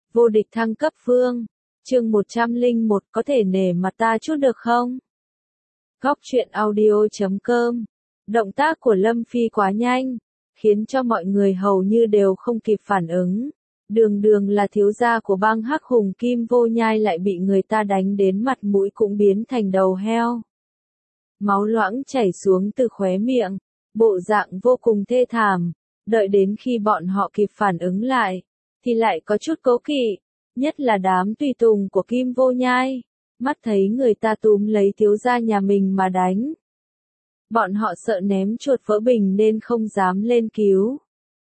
Vô địch thăng cấp vương. Chương 101 có thể nể mặt ta chút được không? Góc truyện audio.com. Động tác của Lâm Phi quá nhanh, khiến cho mọi người hầu như đều không kịp phản ứng. Đường đường là thiếu gia của bang Hắc Hùng Kim Vô Nhai lại bị người ta đánh đến mặt mũi cũng biến thành đầu heo. Máu loãng chảy xuống từ khóe miệng, bộ dạng vô cùng thê thảm. Đợi đến khi bọn họ kịp phản ứng lại, thì lại có chút cố kỵ, nhất là đám tùy tùng của Kim Vô Nhai, mắt thấy người ta túm lấy thiếu gia nhà mình mà đánh. Bọn họ sợ ném chuột vỡ bình nên không dám lên cứu.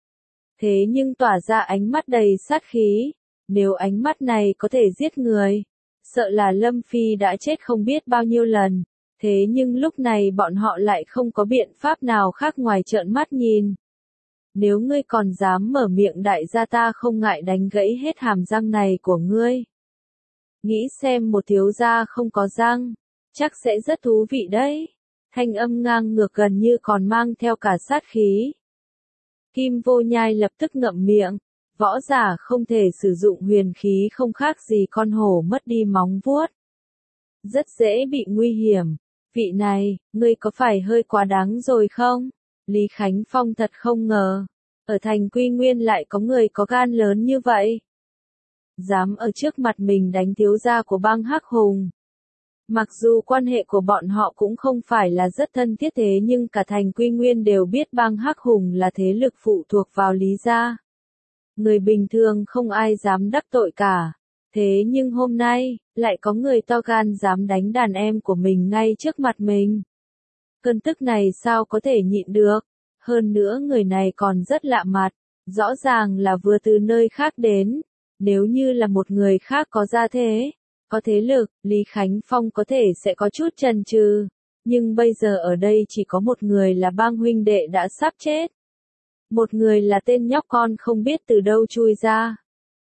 Thế nhưng tỏa ra ánh mắt đầy sát khí, nếu ánh mắt này có thể giết người, sợ là Lâm Phi đã chết không biết bao nhiêu lần, thế nhưng lúc này bọn họ lại không có biện pháp nào khác ngoài trợn mắt nhìn. Nếu ngươi còn dám mở miệng đại gia ta không ngại đánh gãy hết hàm răng này của ngươi. Nghĩ xem một thiếu gia không có răng, chắc sẽ rất thú vị đấy. Thanh âm ngang ngược gần như còn mang theo cả sát khí. Kim Vô Nhai lập tức ngậm miệng, võ giả không thể sử dụng huyền khí không khác gì con hổ mất đi móng vuốt. Rất dễ bị nguy hiểm. Vị này, ngươi có phải hơi quá đáng rồi không? Lý Khánh Phong thật không ngờ, ở thành Quy Nguyên lại có người có gan lớn như vậy. Dám ở trước mặt mình đánh thiếu gia của bang Hắc Hùng. Mặc dù quan hệ của bọn họ cũng không phải là rất thân thiết thế nhưng cả thành Quy Nguyên đều biết bang Hắc Hùng là thế lực phụ thuộc vào Lý gia. Người bình thường không ai dám đắc tội cả. Thế nhưng hôm nay, lại có người to gan dám đánh đàn em của mình ngay trước mặt mình. Cơn tức này sao có thể nhịn được, hơn nữa người này còn rất lạ mặt, rõ ràng là vừa từ nơi khác đến, nếu như là một người khác có gia thế, có thế lực, Lý Khánh Phong có thể sẽ có chút chần chừ, nhưng bây giờ ở đây chỉ có một người là bang huynh đệ đã sắp chết. Một người là tên nhóc con không biết từ đâu chui ra.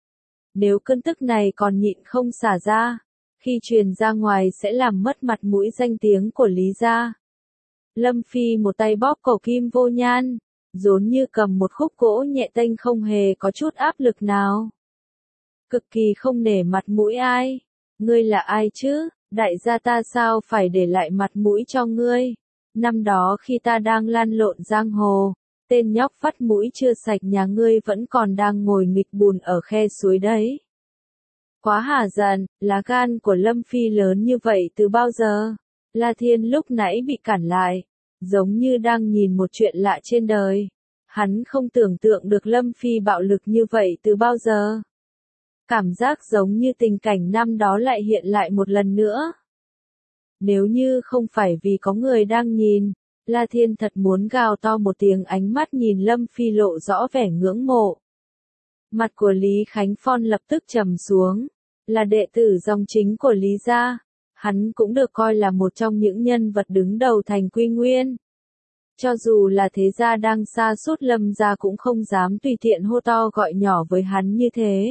Nếu cơn tức này còn nhịn không xả ra, khi truyền ra ngoài sẽ làm mất mặt mũi danh tiếng của Lý gia. Lâm Phi một tay bóp cổ Kim Vô Nhan, giống như cầm một khúc gỗ nhẹ tênh không hề có chút áp lực nào. Cực kỳ không nể mặt mũi ai. Ngươi là ai chứ? Đại gia ta sao phải để lại mặt mũi cho ngươi? Năm đó khi ta đang lăn lộn giang hồ, tên nhóc vắt mũi chưa sạch nhà ngươi vẫn còn đang ngồi nghịch bùn ở khe suối đấy. Quá hả giận, lá gan của Lâm Phi lớn như vậy từ bao giờ? La Thiên lúc nãy bị cản lại, giống như đang nhìn một chuyện lạ trên đời. Hắn không tưởng tượng được Lâm Phi bạo lực như vậy từ bao giờ. Cảm giác giống như tình cảnh năm đó lại hiện lại một lần nữa. Nếu như không phải vì có người đang nhìn, La Thiên thật muốn gào to một tiếng, ánh mắt nhìn Lâm Phi lộ rõ vẻ ngưỡng mộ. Mặt của Lý Khánh Phong lập tức trầm xuống, là đệ tử dòng chính của Lý gia, hắn cũng được coi là một trong những nhân vật đứng đầu thành Quy Nguyên. Cho dù là thế gia đang sa sút Lâm gia cũng không dám tùy tiện hô to gọi nhỏ với hắn như thế.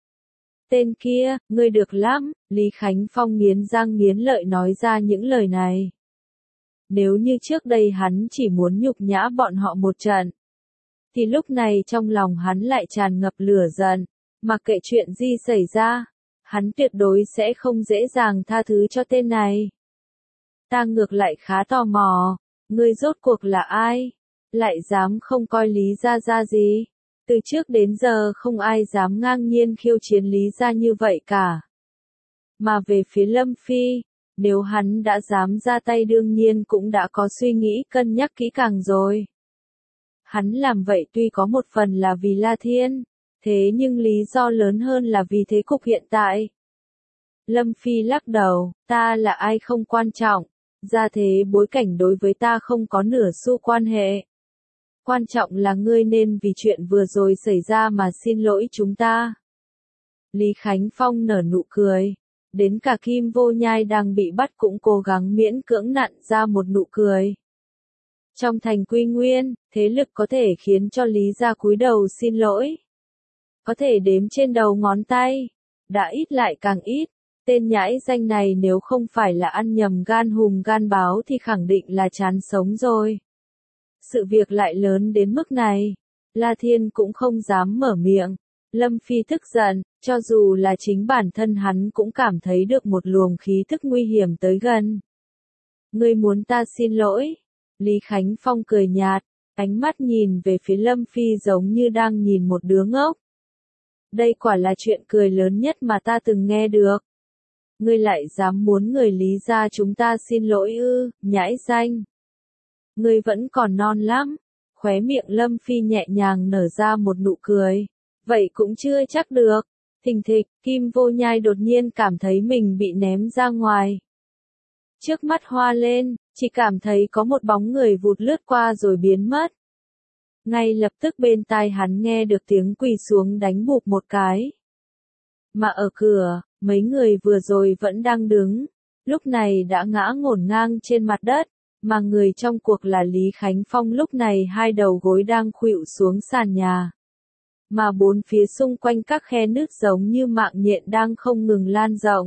Tên kia, ngươi được lắm, Lý Khánh Phong nghiến răng nghiến lợi nói ra những lời này. Nếu như trước đây hắn chỉ muốn nhục nhã bọn họ một trận, thì lúc này trong lòng hắn lại tràn ngập lửa giận, mặc kệ chuyện gì xảy ra, hắn tuyệt đối sẽ không dễ dàng tha thứ cho tên này. Ta ngược lại khá tò mò, ngươi rốt cuộc là ai? Lại dám không coi Lý gia ra gì? Từ trước đến giờ không ai dám ngang nhiên khiêu chiến Lý gia như vậy cả. Mà về phía Lâm Phi, nếu hắn đã dám ra tay đương nhiên cũng đã có suy nghĩ cân nhắc kỹ càng rồi. Hắn làm vậy tuy có một phần là vì La Thiên, thế nhưng lý do lớn hơn là vì thế cục hiện tại. Lâm Phi lắc đầu, ta là ai không quan trọng, gia thế bối cảnh đối với ta không có nửa xu quan hệ. Quan trọng là ngươi nên vì chuyện vừa rồi xảy ra mà xin lỗi chúng ta. Lý Khánh Phong nở nụ cười, đến cả Kim Vô Nhai đang bị bắt cũng cố gắng miễn cưỡng nặn ra một nụ cười. Trong thành Quy Nguyên, thế lực có thể khiến cho Lý gia cúi đầu xin lỗi, có thể đếm trên đầu ngón tay, đã ít lại càng ít. Tên nhãi danh này nếu không phải là ăn nhầm gan hùm gan báo thì khẳng định là chán sống rồi. Sự việc lại lớn đến mức này, La Thiên cũng không dám mở miệng, Lâm Phi tức giận, cho dù là chính bản thân hắn cũng cảm thấy được một luồng khí thức nguy hiểm tới gần. Ngươi muốn ta xin lỗi? Lý Khánh Phong cười nhạt, ánh mắt nhìn về phía Lâm Phi giống như đang nhìn một đứa ngốc. Đây quả là chuyện cười lớn nhất mà ta từng nghe được. Ngươi lại dám muốn người Lý gia chúng ta xin lỗi ư, nhãi danh. Ngươi vẫn còn non lắm. Khóe miệng Lâm Phi nhẹ nhàng nở ra một nụ cười. Vậy cũng chưa chắc được. Thình thịch, Kim Vô Nhai đột nhiên cảm thấy mình bị ném ra ngoài. Trước mắt hoa lên, chỉ cảm thấy có một bóng người vụt lướt qua rồi biến mất. Ngay lập tức bên tai hắn nghe được tiếng quỳ xuống đánh bụp một cái. Mà ở cửa, mấy người vừa rồi vẫn đang đứng, lúc này đã ngã ngổn ngang trên mặt đất, mà người trong cuộc là Lý Khánh Phong lúc này hai đầu gối đang khuỵu xuống sàn nhà. Mà bốn phía xung quanh các khe nứt giống như mạng nhện đang không ngừng lan rộng.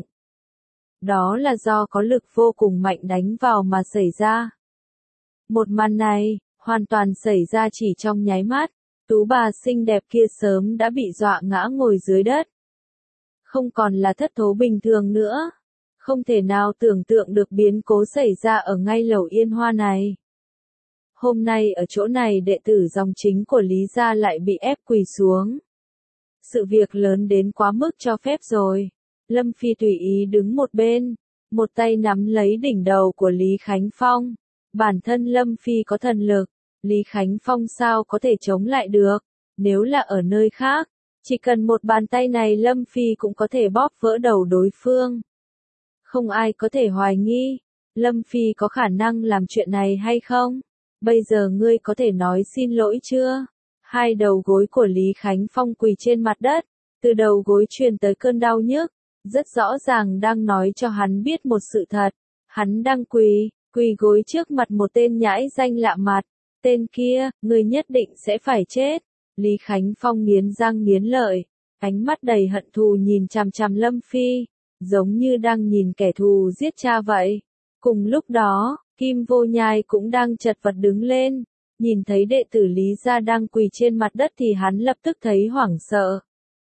Đó là do có lực vô cùng mạnh đánh vào mà xảy ra. Một màn này, hoàn toàn xảy ra chỉ trong nháy mắt, tú bà xinh đẹp kia sớm đã bị dọa ngã ngồi dưới đất. Không còn là thất thố bình thường nữa. Không thể nào tưởng tượng được biến cố xảy ra ở ngay lầu Yên Hoa này. Hôm nay ở chỗ này đệ tử dòng chính của Lý gia lại bị ép quỳ xuống. Sự việc lớn đến quá mức cho phép rồi. Lâm Phi tùy ý đứng một bên, một tay nắm lấy đỉnh đầu của Lý Khánh Phong. Bản thân Lâm Phi có thần lực, Lý Khánh Phong sao có thể chống lại được. Nếu là ở nơi khác, chỉ cần một bàn tay này Lâm Phi cũng có thể bóp vỡ đầu đối phương. Không ai có thể hoài nghi, Lâm Phi có khả năng làm chuyện này hay không? Bây giờ ngươi có thể nói xin lỗi chưa? Hai đầu gối của Lý Khánh Phong quỳ trên mặt đất, từ đầu gối truyền tới cơn đau nhức, rất rõ ràng đang nói cho hắn biết một sự thật. Hắn đang quỳ gối trước mặt một tên nhãi danh lạ mặt. Tên kia, ngươi nhất định sẽ phải chết. Lý Khánh Phong nghiến răng nghiến lợi, ánh mắt đầy hận thù nhìn chằm chằm Lâm Phi, giống như đang nhìn kẻ thù giết cha vậy. Cùng lúc đó, Kim Vô Nhai cũng đang chật vật đứng lên, nhìn thấy đệ tử Lý gia đang quỳ trên mặt đất thì hắn lập tức thấy hoảng sợ.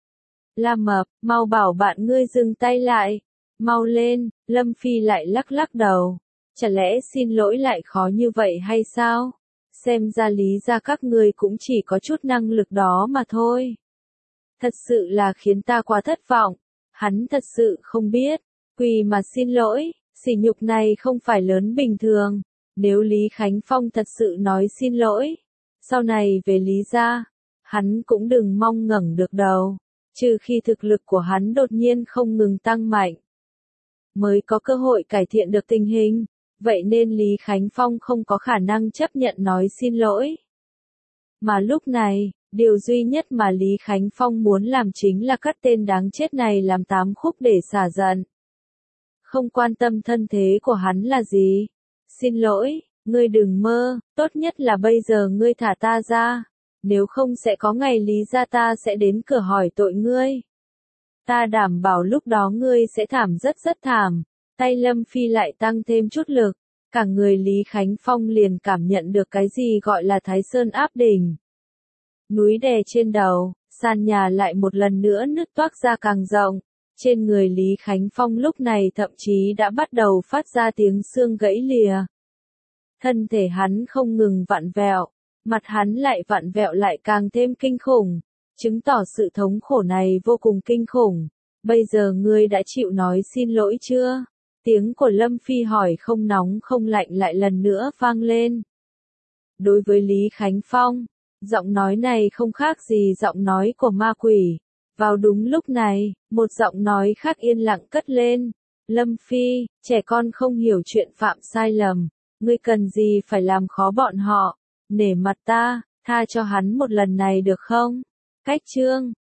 La Mập, mau bảo bạn ngươi dừng tay lại, mau lên. Lâm Phi lại lắc lắc đầu, chả lẽ xin lỗi lại khó như vậy hay sao? Xem ra Lý gia các ngươi cũng chỉ có chút năng lực đó mà thôi. Thật sự là khiến ta quá thất vọng. Hắn thật sự không biết, quỳ mà xin lỗi, sỉ nhục này không phải lớn bình thường. Nếu Lý Khánh Phong thật sự nói xin lỗi, sau này về Lý gia, hắn cũng đừng mong ngẩng được đầu, trừ khi thực lực của hắn đột nhiên không ngừng tăng mạnh, mới có cơ hội cải thiện được tình hình. Vậy nên Lý Khánh Phong không có khả năng chấp nhận nói xin lỗi. Mà lúc này, điều duy nhất mà Lý Khánh Phong muốn làm chính là cắt tên đáng chết này làm 8 khúc để xả giận. Không quan tâm thân thế của hắn là gì. Xin lỗi, ngươi đừng mơ, tốt nhất là bây giờ ngươi thả ta ra. Nếu không sẽ có ngày Lý gia ta sẽ đến cửa hỏi tội ngươi. Ta đảm bảo lúc đó ngươi sẽ thảm rất thảm. Tay Lâm Phi lại tăng thêm chút lực, cả người Lý Khánh Phong liền cảm nhận được cái gì gọi là Thái Sơn áp đỉnh. Núi đè trên đầu, sàn nhà lại một lần nữa nứt toác ra càng rộng. Trên người Lý Khánh Phong lúc này thậm chí đã bắt đầu phát ra tiếng xương gãy lìa. Thân thể hắn không ngừng vặn vẹo, mặt hắn lại vặn vẹo lại càng thêm kinh khủng, chứng tỏ sự thống khổ này vô cùng kinh khủng. Bây giờ ngươi đã chịu nói xin lỗi chưa? Tiếng của Lâm Phi hỏi không nóng không lạnh lại lần nữa vang lên. Đối với Lý Khánh Phong, giọng nói này không khác gì giọng nói của ma quỷ. Vào đúng lúc này, một giọng nói khác yên lặng cất lên. Lâm Phi, trẻ con không hiểu chuyện phạm sai lầm. Ngươi cần gì phải làm khó bọn họ? Nể mặt ta, tha cho hắn một lần này được không? Cách chương